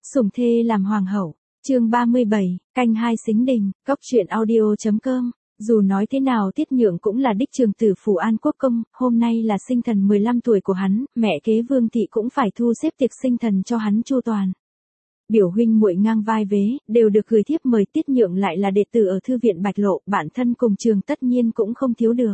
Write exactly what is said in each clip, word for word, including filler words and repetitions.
Sủng thê làm hoàng hậu, chương ba mươi bảy, canh hai Sính Đình, cóc truyện audio.com. Dù nói thế nào Tiết Nhượng cũng là đích trường tử Phủ An Quốc công, hôm nay là sinh thần mười lăm tuổi của hắn, mẹ kế Vương thị cũng phải thu xếp tiệc sinh thần cho hắn chu toàn. Biểu huynh muội ngang vai vế, đều được gửi thiếp mời. Tiết Nhượng lại là đệ tử ở thư viện Bạch Lộ, bản thân cùng trường tất nhiên cũng không thiếu được.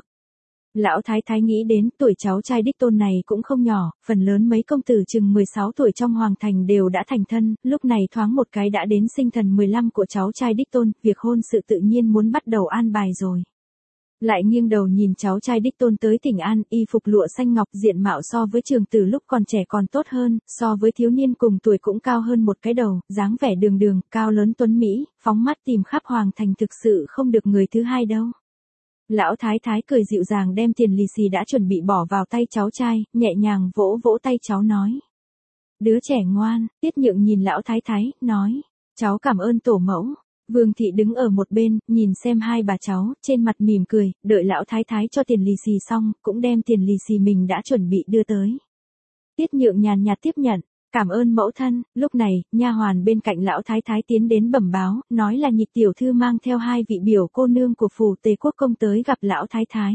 Lão thái thái nghĩ đến tuổi cháu trai đích tôn này cũng không nhỏ, phần lớn mấy công tử chừng mười sáu tuổi trong hoàng thành đều đã thành thân, lúc này thoáng một cái đã đến sinh thần mười lăm của cháu trai đích tôn, việc hôn sự tự nhiên muốn bắt đầu an bài rồi. Lại nghiêng đầu nhìn cháu trai đích tôn tới Thỉnh An, y phục lụa xanh ngọc, diện mạo so với trường tử lúc còn trẻ còn tốt hơn, so với thiếu niên cùng tuổi cũng cao hơn một cái đầu, dáng vẻ đường đường, cao lớn tuấn mỹ, phóng mắt tìm khắp hoàng thành, thực sự không được người thứ hai đâu. Lão thái thái cười dịu dàng đem tiền lì xì đã chuẩn bị bỏ vào tay cháu trai, nhẹ nhàng vỗ vỗ tay cháu nói. Đứa trẻ ngoan. Tiết Nhượng nhìn lão thái thái, nói. Cháu cảm ơn tổ mẫu. Vương thị đứng ở một bên, nhìn xem hai bà cháu, trên mặt mỉm cười, đợi lão thái thái cho tiền lì xì xong, cũng đem tiền lì xì mình đã chuẩn bị đưa tới. Tiết Nhượng nhàn nhạt tiếp nhận. Cảm ơn mẫu thân. Lúc này, nha hoàn bên cạnh lão thái thái tiến đến bẩm báo, nói là Nhịch tiểu thư mang theo hai vị biểu cô nương của phủ Tề Quốc công tới gặp lão thái thái.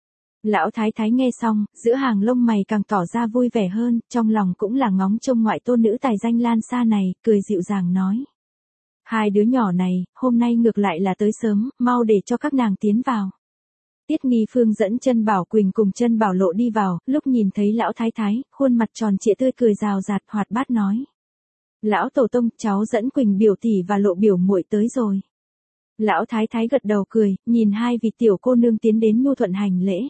Lão thái thái nghe xong, giữa hàng lông mày càng tỏ ra vui vẻ hơn, trong lòng cũng là ngóng trông ngoại tôn nữ tài danh Lan Sa này, cười dịu dàng nói. Hai đứa nhỏ này, hôm nay ngược lại là tới sớm, mau để cho các nàng tiến vào. Tiết Nghi Phương dẫn Chân Bảo Quỳnh cùng Chân Bảo Lộ đi vào, lúc nhìn thấy lão thái thái, khuôn mặt tròn trịa tươi cười rào rạt, hoạt bát nói. Lão tổ tông, cháu dẫn Quỳnh biểu tỷ và Lộ biểu muội tới rồi. Lão thái thái gật đầu cười, nhìn hai vị tiểu cô nương tiến đến nhu thuận hành lễ.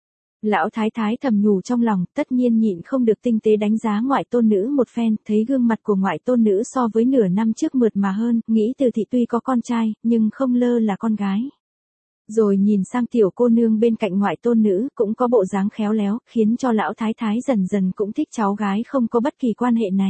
Lão thái thái thầm nhủ trong lòng, tất nhiên nhịn không được tinh tế đánh giá ngoại tôn nữ một phen, thấy gương mặt của ngoại tôn nữ so với nửa năm trước mượt mà hơn, nghĩ Từ thị tuy có con trai, nhưng không lơ là con gái. Rồi nhìn sang tiểu cô nương bên cạnh ngoại tôn nữ, cũng có bộ dáng khéo léo, khiến cho lão thái thái dần dần cũng thích cháu gái không có bất kỳ quan hệ này.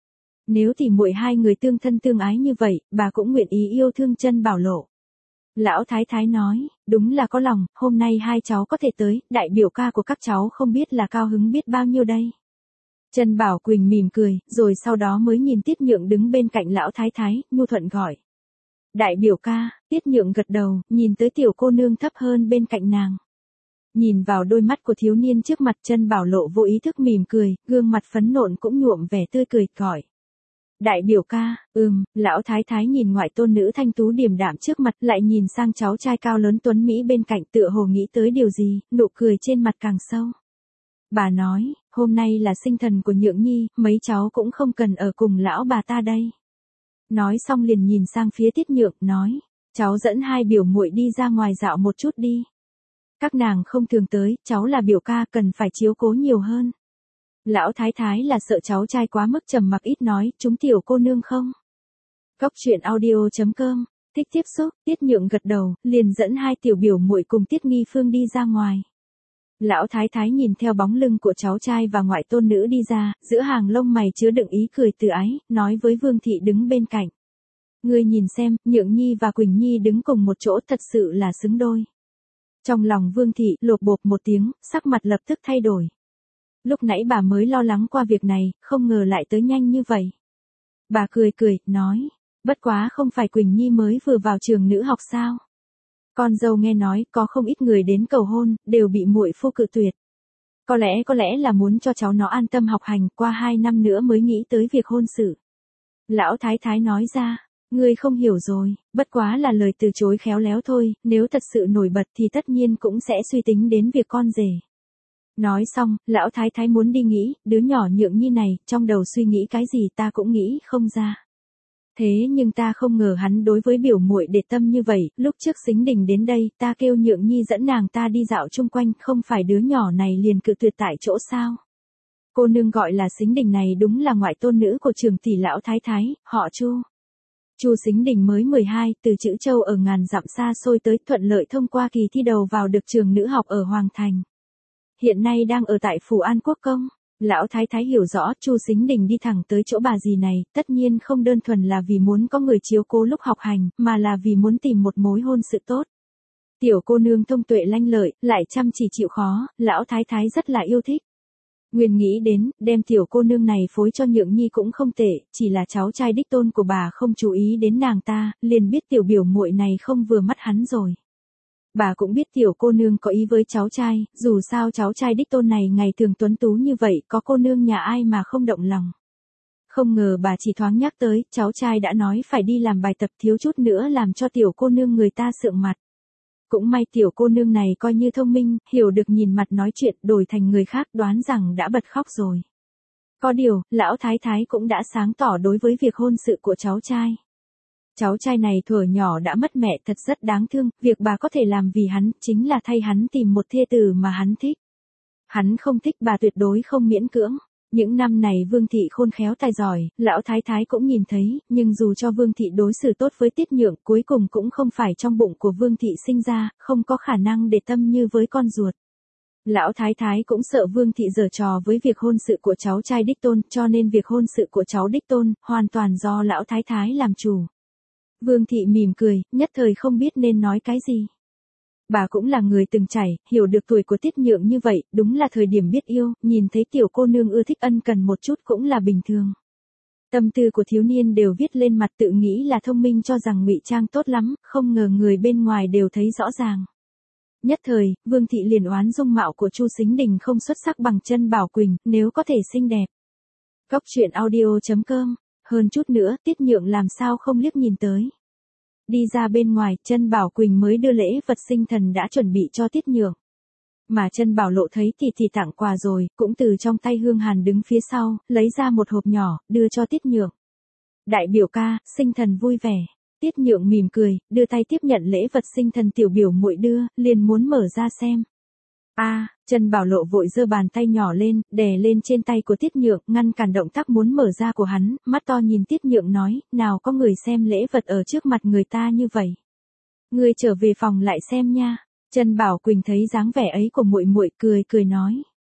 Nếu thì muội hai người tương thân tương ái như vậy, bà cũng nguyện ý yêu thương Chân Bảo Lộ. Lão thái thái nói, đúng là có lòng, hôm nay hai cháu có thể tới, đại biểu ca của các cháu không biết là cao hứng biết bao nhiêu đây. Chân Bảo Quỳnh mỉm cười, rồi sau đó mới nhìn Tiết Nhượng đứng bên cạnh lão thái thái, nhu thuận gọi. Đại biểu ca. Tiết Nhượng gật đầu, nhìn tới tiểu cô nương thấp hơn bên cạnh nàng. Nhìn vào đôi mắt của thiếu niên trước mặt, Chân Bảo Lộ vô ý thức mỉm cười, gương mặt phấn nộn cũng nhuộm vẻ tươi cười, gọi. Đại biểu ca. Ừm. Lão thái thái nhìn ngoại tôn nữ thanh tú điềm đạm trước mặt, lại nhìn sang cháu trai cao lớn tuấn mỹ bên cạnh, tựa hồ nghĩ tới điều gì, nụ cười trên mặt càng sâu. Bà nói, hôm nay là sinh thần của Nhượng Nhi, mấy cháu cũng không cần ở cùng lão bà ta đây. Nói xong liền nhìn sang phía Tiết Nhượng, nói, cháu dẫn hai biểu muội đi ra ngoài dạo một chút đi. Các nàng không thường tới, cháu là biểu ca cần phải chiếu cố nhiều hơn. Lão thái thái là sợ cháu trai quá mức trầm mặc ít nói, chúng tiểu cô nương không. Cóc truyện audio.com, thích tiếp xúc. Tiết Nhượng gật đầu, liền dẫn hai tiểu biểu muội cùng Tiết Nghi Phương đi ra ngoài. Lão thái thái nhìn theo bóng lưng của cháu trai và ngoại tôn nữ đi ra, giữa hàng lông mày chứa đựng ý cười từ ái, nói với Vương thị đứng bên cạnh. Ngươi nhìn xem, Nhượng Nhi và Quỳnh Nhi đứng cùng một chỗ thật sự là xứng đôi. Trong lòng Vương thị lột bột một tiếng, sắc mặt lập tức thay đổi. Lúc nãy bà mới lo lắng qua việc này, không ngờ lại tới nhanh như vậy. Bà cười cười, nói, bất quá không phải Quỳnh Nhi mới vừa vào trường nữ học sao? Con dâu nghe nói, có không ít người đến cầu hôn, đều bị muội phu cự tuyệt. Có lẽ có lẽ là muốn cho cháu nó an tâm học hành, qua hai năm nữa mới nghĩ tới việc hôn sự. Lão thái thái nói ra, ngươi không hiểu rồi, bất quá là lời từ chối khéo léo thôi, nếu thật sự nổi bật thì tất nhiên cũng sẽ suy tính đến việc con rể. Nói xong, lão thái thái muốn đi nghĩ, đứa nhỏ Nhượng Nhi này, trong đầu suy nghĩ cái gì ta cũng nghĩ không ra. Thế nhưng ta không ngờ hắn đối với biểu muội để tâm như vậy, lúc trước Sính Đình đến đây, ta kêu Nhượng Nhi dẫn nàng ta đi dạo chung quanh, không phải đứa nhỏ này liền cự tuyệt tại chỗ sao? Cô nương gọi là Sính Đình này đúng là ngoại tôn nữ của trường tỷ lão thái thái, họ Chu. Chu Sính Đình mới mười hai, từ Trữ Châu ở ngàn dặm xa xôi tới, thuận lợi thông qua kỳ thi đầu vào được trường nữ học ở Hoàng Thành. Hiện nay đang ở tại Phủ An Quốc công. Lão thái thái hiểu rõ, Chu Sính Đình đi thẳng tới chỗ bà dì này, tất nhiên không đơn thuần là vì muốn có người chiếu cố lúc học hành, mà là vì muốn tìm một mối hôn sự tốt. Tiểu cô nương thông tuệ lanh lợi, lại chăm chỉ chịu khó, lão thái thái rất là yêu thích. Nguyên nghĩ đến, đem tiểu cô nương này phối cho Nhượng Nhi cũng không tệ, chỉ là cháu trai đích tôn của bà không chú ý đến nàng ta, liền biết tiểu biểu muội này không vừa mắt hắn rồi. Bà cũng biết tiểu cô nương có ý với cháu trai, dù sao cháu trai đích tôn này ngày thường tuấn tú như vậy, có cô nương nhà ai mà không động lòng. Không ngờ bà chỉ thoáng nhắc tới, cháu trai đã nói phải đi làm bài tập, thiếu chút nữa làm cho tiểu cô nương người ta sượng mặt. Cũng may tiểu cô nương này coi như thông minh, hiểu được nhìn mặt nói chuyện, đổi thành người khác đoán rằng đã bật khóc rồi. Có điều, lão thái thái cũng đã sáng tỏ đối với việc hôn sự của cháu trai. Cháu trai này thuở nhỏ đã mất mẹ, thật rất đáng thương, việc bà có thể làm vì hắn, chính là thay hắn tìm một thê tử mà hắn thích. Hắn không thích bà tuyệt đối không miễn cưỡng. Những năm này Vương Thị khôn khéo tài giỏi, lão thái thái cũng nhìn thấy, nhưng dù cho Vương Thị đối xử tốt với Tiết Nhượng, cuối cùng cũng không phải trong bụng của Vương Thị sinh ra, không có khả năng để tâm như với con ruột. Lão thái thái cũng sợ Vương Thị giở trò với việc hôn sự của cháu trai đích tôn, cho nên việc hôn sự của cháu đích tôn, hoàn toàn do lão thái thái làm chủ. Vương Thị mỉm cười, nhất thời không biết nên nói cái gì. Bà cũng là người từng trải, hiểu được tuổi của Tiết Nhượng như vậy, đúng là thời điểm biết yêu, nhìn thấy tiểu cô nương ưa thích ân cần một chút cũng là bình thường. Tâm tư của thiếu niên đều viết lên mặt, tự nghĩ là thông minh, cho rằng ngụy trang tốt lắm, không ngờ người bên ngoài đều thấy rõ ràng. Nhất thời, Vương Thị liền oán dung mạo của Chu Sính Đình không xuất sắc bằng Chân Bảo Quỳnh, nếu có thể xinh đẹp. Cóc truyện audio chấm com, hơn chút nữa, Tiết Nhượng làm sao không liếc nhìn tới. Đi ra bên ngoài, Chân Bảo Quỳnh mới đưa lễ vật sinh thần đã chuẩn bị cho Tiết Nhượng. Mà Chân Bảo Lộ thấy tỷ tỷ tặng quà rồi, cũng từ trong tay Hương Hàn đứng phía sau, lấy ra một hộp nhỏ, đưa cho Tiết Nhượng. Đại biểu ca, sinh thần vui vẻ. Tiết Nhượng mỉm cười, đưa tay tiếp nhận lễ vật sinh thần tiểu biểu muội đưa, liền muốn mở ra xem. A, à, Chân Bảo Lộ vội giơ bàn tay nhỏ lên, đè lên trên tay của Tiết Nhượng, ngăn cản động tác muốn mở ra của hắn, mắt to nhìn Tiết Nhượng nói, nào có người xem lễ vật ở trước mặt người ta như vậy. Ngươi trở về phòng lại xem nha. Chân Bảo Quỳnh thấy dáng vẻ ấy của muội muội, cười cười nói,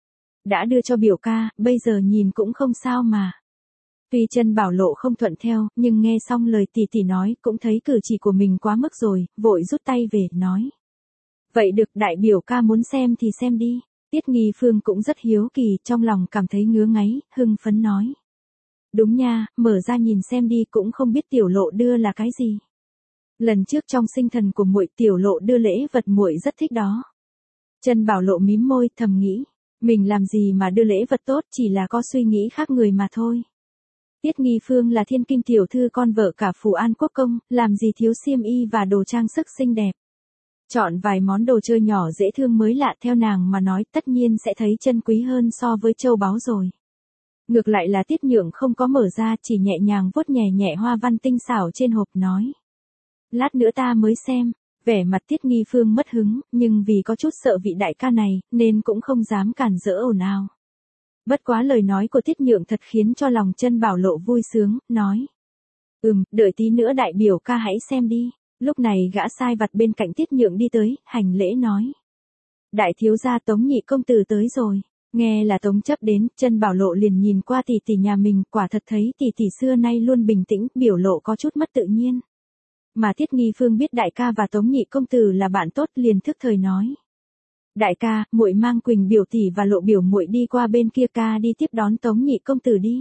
đã đưa cho biểu ca, bây giờ nhìn cũng không sao mà. Tuy Chân Bảo Lộ không thuận theo, nhưng nghe xong lời tỷ tỷ nói, cũng thấy cử chỉ của mình quá mức rồi, vội rút tay về, nói. Vậy được, đại biểu ca muốn xem thì xem đi. Tiết Nghi Phương cũng rất hiếu kỳ, trong lòng cảm thấy ngứa ngáy, hưng phấn nói. Đúng nha, mở ra nhìn xem đi, cũng không biết tiểu lộ đưa là cái gì. Lần trước trong sinh thần của muội, tiểu lộ đưa lễ vật muội rất thích đó. Chân Bảo Lộ mím môi, thầm nghĩ, mình làm gì mà đưa lễ vật tốt, chỉ là có suy nghĩ khác người mà thôi. Tiết Nghi Phương là thiên kim tiểu thư con vợ cả Phù An Quốc công, làm gì thiếu xiêm y và đồ trang sức xinh đẹp. Chọn vài món đồ chơi nhỏ dễ thương mới lạ, theo nàng mà nói tất nhiên sẽ thấy chân quý hơn so với châu báu rồi. Ngược lại là Tiết Nhượng không có mở ra, chỉ nhẹ nhàng vuốt nhẹ nhẹ hoa văn tinh xảo trên hộp, nói. Lát nữa ta mới xem. Vẻ mặt Tiết Nghi Phương mất hứng, nhưng vì có chút sợ vị đại ca này, nên cũng không dám cản rỡ ồn ào. Bất quá lời nói của Tiết Nhượng thật khiến cho lòng Chân Bảo Lộ vui sướng, nói. Ừm, đợi tí nữa đại biểu ca hãy xem đi. Lúc này gã sai vặt bên cạnh Tiết Nhượng đi tới, hành lễ nói. Đại thiếu gia Tống nhị công tử tới rồi. Nghe là Tống chấp đến, Chân Bảo Lộ liền nhìn qua tỷ tỷ nhà mình, quả thật thấy tỷ tỷ xưa nay luôn bình tĩnh, biểu lộ có chút mất tự nhiên. Mà Tiết Nghi Phương biết đại ca và Tống nhị công tử là bạn tốt, liền thức thời nói. Đại ca, muội mang Quỳnh biểu tỷ và Lộ biểu muội đi qua bên kia, ca đi tiếp đón Tống nhị công tử đi.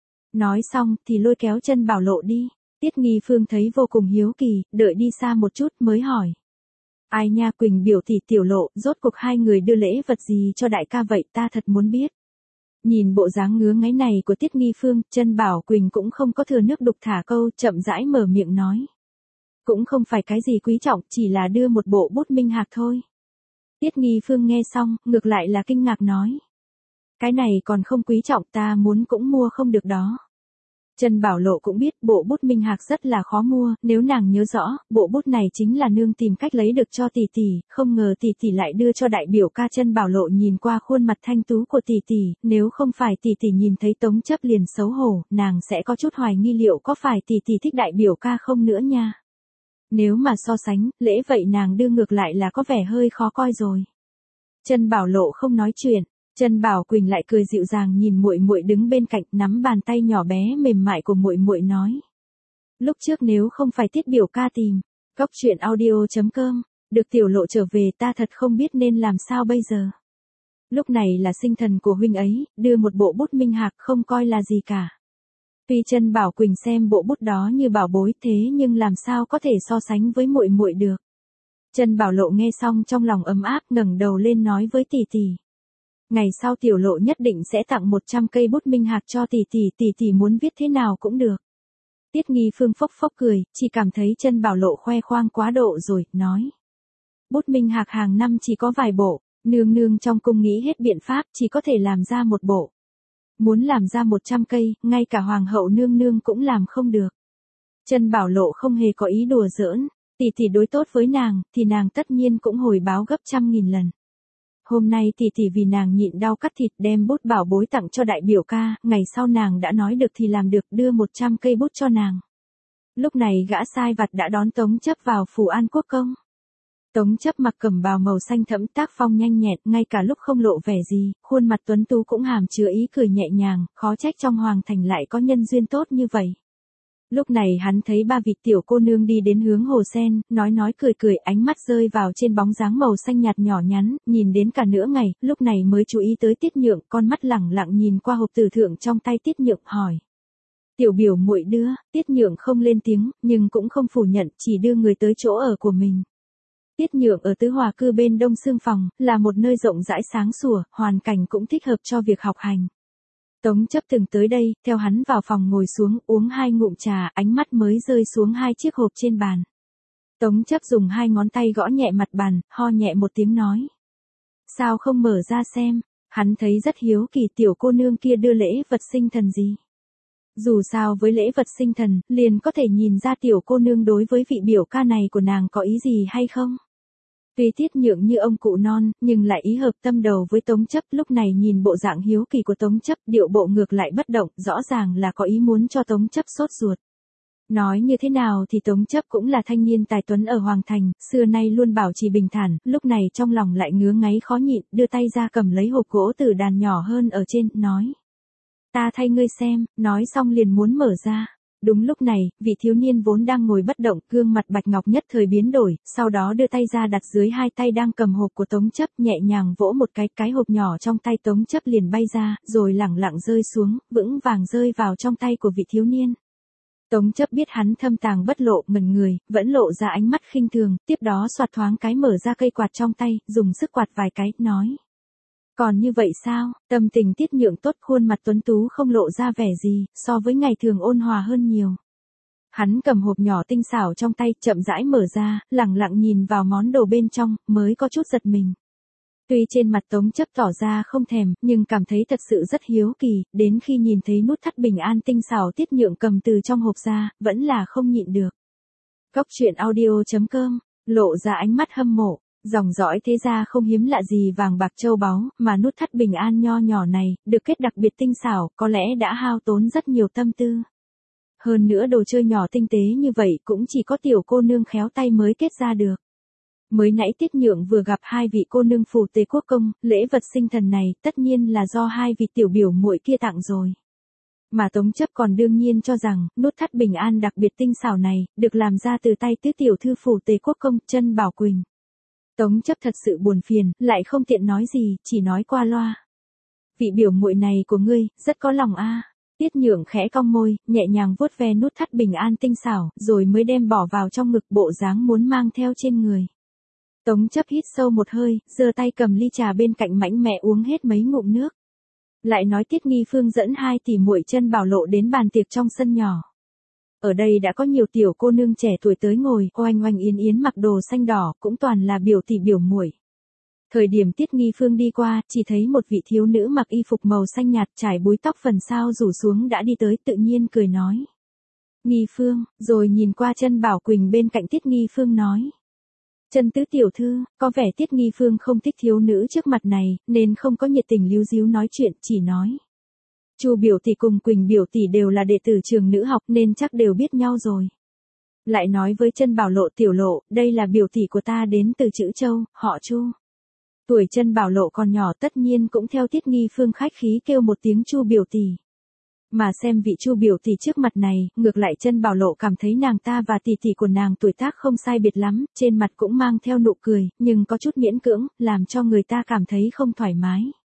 Nói xong thì lôi kéo Chân Bảo Lộ đi. Tiết Nghi Phương thấy vô cùng hiếu kỳ, đợi đi xa một chút mới hỏi. Ai nha, Quỳnh biểu tỷ tiểu Lộ, rốt cuộc hai người đưa lễ vật gì cho đại ca vậy, ta thật muốn biết. Nhìn bộ dáng ngứa ngáy này của Tiết Nghi Phương, Chân Bảo Quỳnh cũng không có thừa nước đục thả câu, chậm rãi mở miệng nói. Cũng không phải cái gì quý trọng, chỉ là đưa một bộ bút minh hạc thôi. Tiết Nghi Phương nghe xong, ngược lại là kinh ngạc nói. Cái này còn không quý trọng, ta muốn cũng mua không được đó. Chân Bảo Lộ cũng biết bộ bút minh hạc rất là khó mua, nếu nàng nhớ rõ, bộ bút này chính là nương tìm cách lấy được cho tỷ tỷ, không ngờ tỷ tỷ lại đưa cho đại biểu ca. Chân Bảo Lộ nhìn qua khuôn mặt thanh tú của tỷ tỷ, nếu không phải tỷ tỷ nhìn thấy Tống chấp liền xấu hổ, nàng sẽ có chút hoài nghi liệu có phải tỷ tỷ thích đại biểu ca không nữa nha. Nếu mà so sánh, lễ vậy nàng đưa ngược lại là có vẻ hơi khó coi rồi. Chân Bảo Lộ không nói chuyện. Chân Bảo Quỳnh lại cười dịu dàng nhìn muội muội đứng bên cạnh, nắm bàn tay nhỏ bé mềm mại của muội muội nói. Lúc trước nếu không phải Tiết biểu ca tìm, cóc truyện audio chấm com, được tiểu Lộ trở về, ta thật không biết nên làm sao bây giờ. Lúc này là sinh thần của huynh ấy, đưa một bộ bút minh hạc không coi là gì cả. Tuy Trân Bảo Quỳnh xem bộ bút đó như bảo bối thế nhưng làm sao có thể so sánh với muội muội được. Trân Bảo Lộ nghe xong trong lòng ấm áp, ngẩng đầu lên nói với tỷ tỷ. Ngày sau tiểu lộ nhất định sẽ tặng một trăm cây bút minh hạc cho tỷ tỷ, tỷ tỷ muốn viết thế nào cũng được. Tiết Nghi Phương phốc phốc cười, chỉ cảm thấy Trân Bảo Lộ khoe khoang quá độ rồi, nói. Bút minh hạc hàng năm chỉ có vài bộ, nương nương trong cung nghĩ hết biện pháp chỉ có thể làm ra một bộ. Muốn làm ra một trăm cây, ngay cả hoàng hậu nương nương cũng làm không được. Trân Bảo Lộ không hề có ý đùa giỡn, tỷ tỷ đối tốt với nàng, thì nàng tất nhiên cũng hồi báo gấp trăm nghìn lần. Hôm nay tỷ tỷ vì nàng nhịn đau cắt thịt đem bút bảo bối tặng cho đại biểu ca, ngày sau nàng đã nói được thì làm được, đưa một trăm cây bút cho nàng. Lúc này gã sai vặt đã đón Tống Chấp vào phủ An Quốc công. Tống Chấp mặc cẩm bào màu xanh thẫm, tác phong nhanh nhẹn, ngay cả lúc không lộ vẻ gì, khuôn mặt tuấn tú cũng hàm chứa ý cười nhẹ nhàng, khó trách trong hoàng thành lại có nhân duyên tốt như vậy. Lúc này hắn thấy ba vị tiểu cô nương đi đến hướng hồ sen, nói nói cười cười, ánh mắt rơi vào trên bóng dáng màu xanh nhạt nhỏ nhắn, nhìn đến cả nửa ngày, lúc này mới chú ý tới Tiết Nhượng, con mắt lẳng lặng nhìn qua hộp tử thượng trong tay Tiết Nhượng, hỏi. Tiểu biểu muội đưa, Tiết Nhượng không lên tiếng, nhưng cũng không phủ nhận, chỉ đưa người tới chỗ ở của mình. Tiết Nhượng ở Tứ Hòa Cư bên Đông Xương Phòng, là một nơi rộng rãi sáng sủa, hoàn cảnh cũng thích hợp cho việc học hành. Tống Chấp từng tới đây, theo hắn vào phòng ngồi xuống, uống hai ngụm trà, ánh mắt mới rơi xuống hai chiếc hộp trên bàn. Tống Chấp dùng hai ngón tay gõ nhẹ mặt bàn, ho nhẹ một tiếng nói. Sao không mở ra xem, hắn thấy rất hiếu kỳ tiểu cô nương kia đưa lễ vật sinh thần gì. Dù sao với lễ vật sinh thần, liền có thể nhìn ra tiểu cô nương đối với vị biểu ca này của nàng có ý gì hay không. Tuy Tiết Nhượng như ông cụ non, nhưng lại ý hợp tâm đầu với Tống Chấp, lúc này nhìn bộ dạng hiếu kỳ của Tống Chấp, điệu bộ ngược lại bất động, rõ ràng là có ý muốn cho Tống Chấp sốt ruột. Nói như thế nào thì Tống Chấp cũng là thanh niên tài tuấn ở Hoàng Thành, xưa nay luôn bảo trì bình thản, lúc này trong lòng lại ngứa ngáy khó nhịn, đưa tay ra cầm lấy hộp gỗ từ đàn nhỏ hơn ở trên, nói. Ta thay ngươi xem, nói xong liền muốn mở ra. Đúng lúc này, vị thiếu niên vốn đang ngồi bất động, gương mặt bạch ngọc nhất thời biến đổi, sau đó đưa tay ra đặt dưới hai tay đang cầm hộp của Tống Chấp, nhẹ nhàng vỗ một cái, cái hộp nhỏ trong tay Tống Chấp liền bay ra, rồi lẳng lặng rơi xuống, vững vàng rơi vào trong tay của vị thiếu niên. Tống Chấp biết hắn thâm tàng bất lộ, ngẩn người, vẫn lộ ra ánh mắt khinh thường, tiếp đó xoạt thoáng cái mở ra cây quạt trong tay, dùng sức quạt vài cái, nói. Còn như vậy sao, tâm tình Tiết Nhượng tốt, khuôn mặt tuấn tú không lộ ra vẻ gì, so với ngày thường ôn hòa hơn nhiều. Hắn cầm hộp nhỏ tinh xảo trong tay, chậm rãi mở ra, lẳng lặng nhìn vào món đồ bên trong, mới có chút giật mình. Tuy trên mặt Tống Chấp tỏ ra không thèm, nhưng cảm thấy thật sự rất hiếu kỳ, đến khi nhìn thấy nút thắt bình an tinh xảo Tiết Nhượng cầm từ trong hộp ra, vẫn là không nhịn được. Cốc truyện audio chấm com, lộ ra ánh mắt hâm mộ. Dòng dõi thế gia không hiếm lạ gì vàng bạc châu báu, mà nút thắt bình an nho nhỏ này, được kết đặc biệt tinh xảo, có lẽ đã hao tốn rất nhiều tâm tư. Hơn nữa đồ chơi nhỏ tinh tế như vậy cũng chỉ có tiểu cô nương khéo tay mới kết ra được. Mới nãy Tiết Nhượng vừa gặp hai vị cô nương phủ Tề Quốc công, lễ vật sinh thần này, tất nhiên là do hai vị tiểu biểu muội kia tặng rồi. Mà Tống Chấp còn đương nhiên cho rằng, nút thắt bình an đặc biệt tinh xảo này, được làm ra từ tay tứ tiểu thư phủ Tề Quốc công, Trân Bảo Quỳnh. Tống Chấp thật sự buồn phiền, lại không tiện nói gì, chỉ nói qua loa. Vị biểu muội này của ngươi, rất có lòng a. À. Tiết Nhượng khẽ cong môi, nhẹ nhàng vuốt ve nút thắt bình an tinh xảo, rồi mới đem bỏ vào trong ngực, bộ dáng muốn mang theo trên người. Tống Chấp hít sâu một hơi, giơ tay cầm ly trà bên cạnh mãnh mẽ uống hết mấy ngụm nước. Lại nói Tiết Nghi Phương dẫn hai tỷ muội Trân Bảo Lộ đến bàn tiệc trong sân nhỏ. Ở đây đã có nhiều tiểu cô nương trẻ tuổi tới ngồi, oanh oanh yến yến mặc đồ xanh đỏ, cũng toàn là biểu tỷ biểu muội. Thời điểm Tiết Nghi Phương đi qua, chỉ thấy một vị thiếu nữ mặc y phục màu xanh nhạt, trải búi tóc phần sau rủ xuống đã đi tới, tự nhiên cười nói. Nghi Phương, rồi nhìn qua Trân Bảo Quỳnh bên cạnh Tiết Nghi Phương nói. Trân tứ tiểu thư, có vẻ Tiết Nghi Phương không thích thiếu nữ trước mặt này, nên không có nhiệt tình líu díu nói chuyện, chỉ nói. Chu biểu tỷ cùng Quỳnh biểu tỷ đều là đệ tử trường nữ học nên chắc đều biết nhau rồi. Lại nói với Trân Bảo Lộ tiểu lộ, đây là biểu tỷ của ta đến từ Trữ Châu, họ Chu. Tuổi Trân Bảo Lộ còn nhỏ tất nhiên cũng theo Tiết Nghi Phương khách khí kêu một tiếng Chu biểu tỷ. Mà xem vị Chu biểu tỷ trước mặt này, ngược lại Trân Bảo Lộ cảm thấy nàng ta và tỷ tỷ của nàng tuổi tác không sai biệt lắm, trên mặt cũng mang theo nụ cười, nhưng có chút miễn cưỡng, làm cho người ta cảm thấy không thoải mái.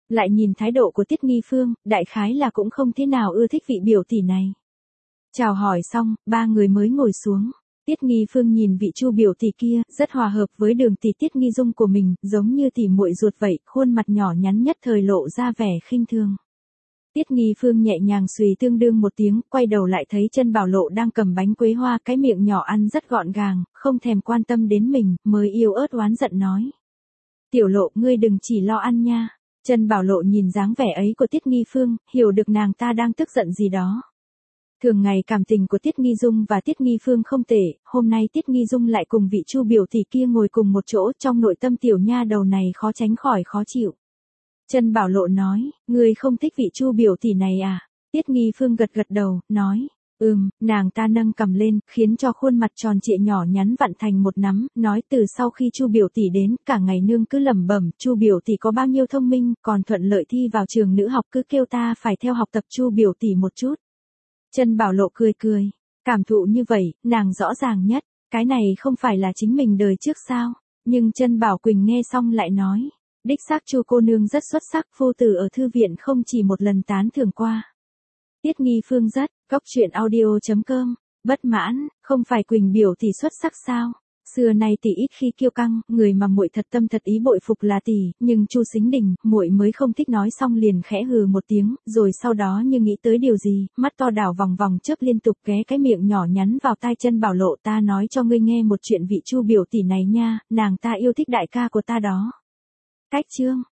Lại nhìn thái độ của Tiết Nghi Phương, đại khái là cũng không thế nào ưa thích vị biểu tỷ này. Chào hỏi xong, ba người mới ngồi xuống. Tiết Nghi Phương nhìn vị Chu biểu tỷ kia, rất hòa hợp với Đường tỷ Tiết Nghi Dung của mình, giống như tỷ muội ruột vậy, khuôn mặt nhỏ nhắn nhất thời lộ ra vẻ khinh thường. Tiết Nghi Phương nhẹ nhàng xùy tương đương một tiếng, quay đầu lại thấy Chân Bảo Lộ đang cầm bánh quế hoa, cái miệng nhỏ ăn rất gọn gàng, không thèm quan tâm đến mình, mới yếu ớt oán giận nói. Tiểu Lộ, ngươi đừng chỉ lo ăn nha. Chân Bảo Lộ nhìn dáng vẻ ấy của Tiết Nghi Phương, hiểu được nàng ta đang tức giận gì đó. Thường ngày cảm tình của Tiết Nghi Dung và Tiết Nghi Phương không tệ, hôm nay Tiết Nghi Dung lại cùng vị Chu biểu tỷ kia ngồi cùng một chỗ, trong nội tâm tiểu nha đầu này khó tránh khỏi khó chịu. Chân Bảo Lộ nói, ngươi không thích vị Chu biểu tỷ này à? Tiết Nghi Phương gật gật đầu, nói, ừm, nàng ta nâng cầm lên, khiến cho khuôn mặt tròn trịa nhỏ nhắn vặn thành một nắm, nói từ sau khi Chu biểu tỷ đến, cả ngày nương cứ lẩm bẩm, Chu biểu tỷ có bao nhiêu thông minh, còn thuận lợi thi vào trường nữ học cứ kêu ta phải theo học tập Chu biểu tỷ một chút. Chân Bảo Lộ cười cười, cảm thụ như vậy, nàng rõ ràng nhất, cái này không phải là chính mình đời trước sao? Nhưng Chân Bảo Quỳnh nghe xong lại nói, đích xác Chu cô nương rất xuất sắc, phu tử ở thư viện không chỉ một lần tán thưởng qua. Tiết Nghi Phương rất, góc truyện audio chấm com, bất mãn, không phải Quỳnh biểu tỷ xuất sắc sao? Xưa nay tỷ ít khi kiêu căng, người mà muội thật tâm thật ý bội phục là tỷ, nhưng Chu Sính Đình, muội mới không thích. Nói xong liền khẽ hừ một tiếng, rồi sau đó như nghĩ tới điều gì, mắt to đảo vòng vòng chớp liên tục, ghé cái miệng nhỏ nhắn vào tai Chân Bảo Lộ, ta nói cho ngươi nghe một chuyện vị Chu biểu tỷ này nha, nàng ta yêu thích đại ca của ta đó. Cách chương